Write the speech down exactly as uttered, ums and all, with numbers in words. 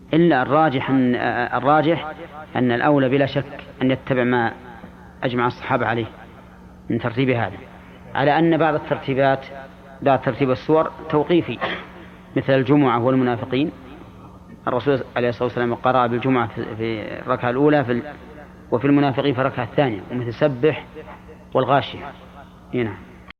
إلا الراجح أن الراجح أن الأولى بلا شك أن يتبع ما أجمع الصحابة عليه من ترتيب هذا، على أن بعض الترتيبات بعض ترتيب السور توقيفي، مثل الجمعة والمنافقين. الرسول عليه الصلاة والسلام قرأ بالجمعة في الركعة الأولى في وفي المنافقين في الركعة الثانية، ومثل سبح والغاشية هنا.